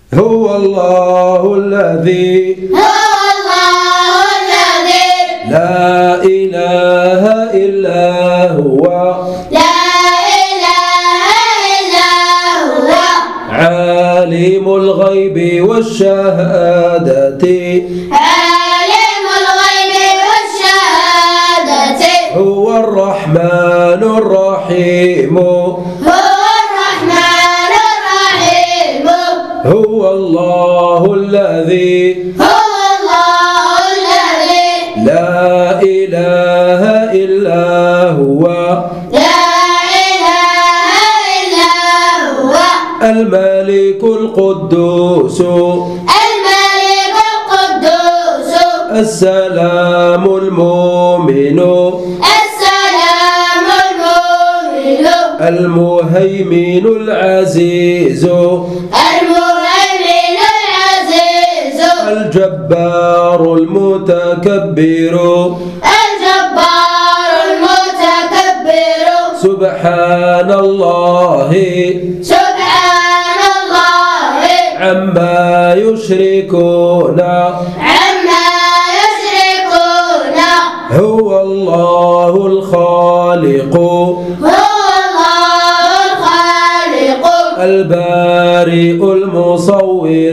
هو الله الذي لا إله إلا هو عالم الغيب والشهادة هو الرحمن الرحيم هو الله الذي لا إله إلا هو الملك القدوس السلام المؤمن المهيمن العزيز الجبار المتكبر سبحان الله عما يشركون هو الله الخالق البارئ المصور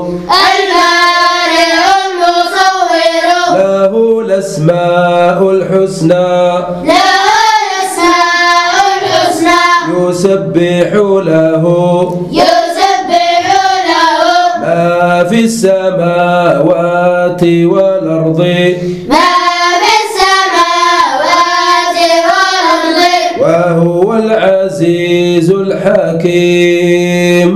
له الأسماء الحسنى يسبح له ما في السماوات والأرض وهو العزيز الحكيم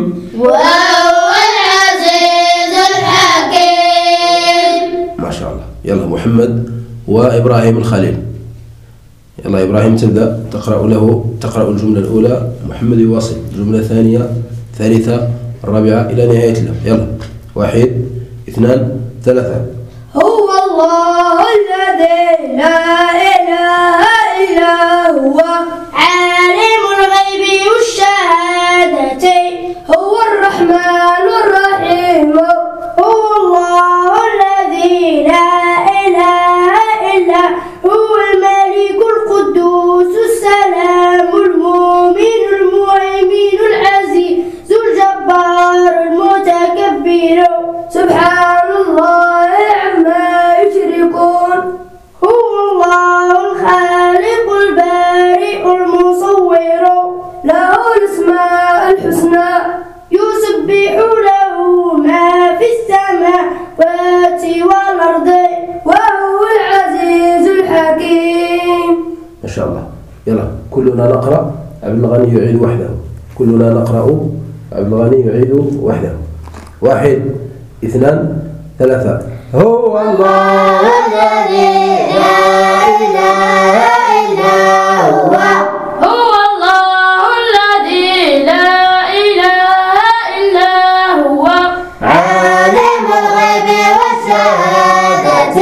ما شاء الله. يلا محمد وإبراهيم الخليل. يلا إبراهيم تبدأ تقرأ الجملة الأولى، محمد يواصل الجملة الثانية الثالثة الرابعة إلى نهاية اللهم. يلا 1 2 3. هو الله الذي لا إله إلا هو عالم الغيب والشهادة هو الرحمن الرحيم هو الله الذي لا إله إلا هو الملك القدوس السلام المؤمن المهيمن العزيز الجبار المتكبر سبحان الله عما يشركون هو الله الخالق البارئ المصور له الأسماء الحسنى يسبح له ما في السماوات والأرض وهو العزيز الحكيم. ما شاء الله. يلا كلنا نقرأ، عبد الغني يعيد وحده. كلنا نقرأ، عبد الغني يعيد وحده. 1 2 3. هو الله الذي لا إله إلا هو هو الله الذي لا إله إلا هو عالم الغيب والشهادة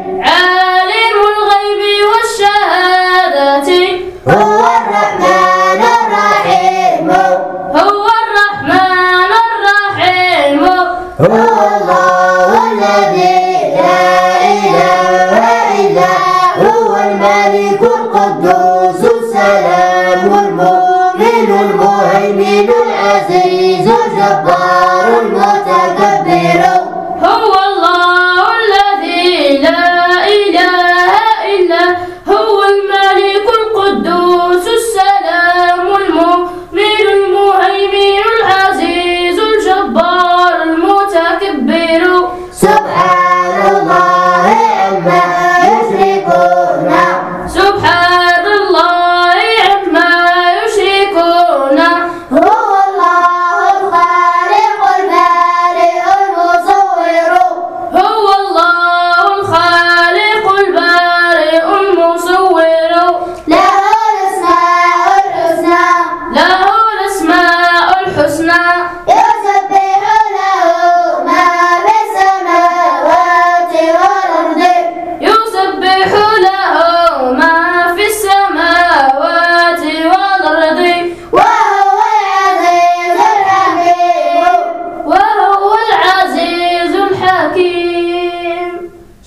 هو الرحمن الرحيم هو الله الذي لا إله إلا هو الملك القدوس السلام المؤمن المهيمن العزيز الجبار المتكبر هو الله الذي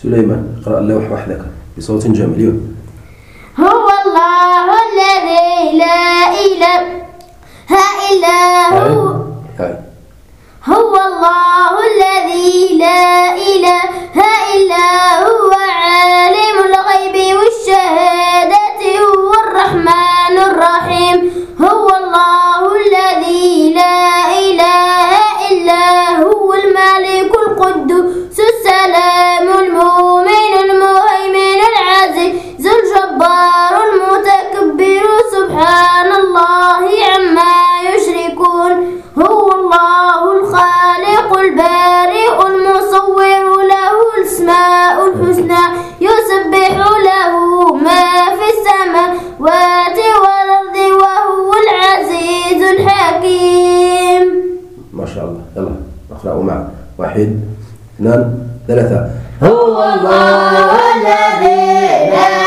سليمان اقرأ اللوح وحدك بصوت جميل. هو الله الذي لا إله إلا هو. هو الله الذي لا إله إلا هو عالم الغيب والشهادة هو الرحمن الرحيم. هو الله الذي لا إله إلا هو الملك القدوس السلام المؤمن المهيمن العزيز الجبار المتكبر سبحان الله عما يشركون. هو الله الخالق البارئ المصور له الأسماء الحسنى يسبح له ما في السماوات والأرض وهو العزيز الحكيم. ما شاء الله. يلا نقرأ معا. 1 2 3. هو الله الذي لا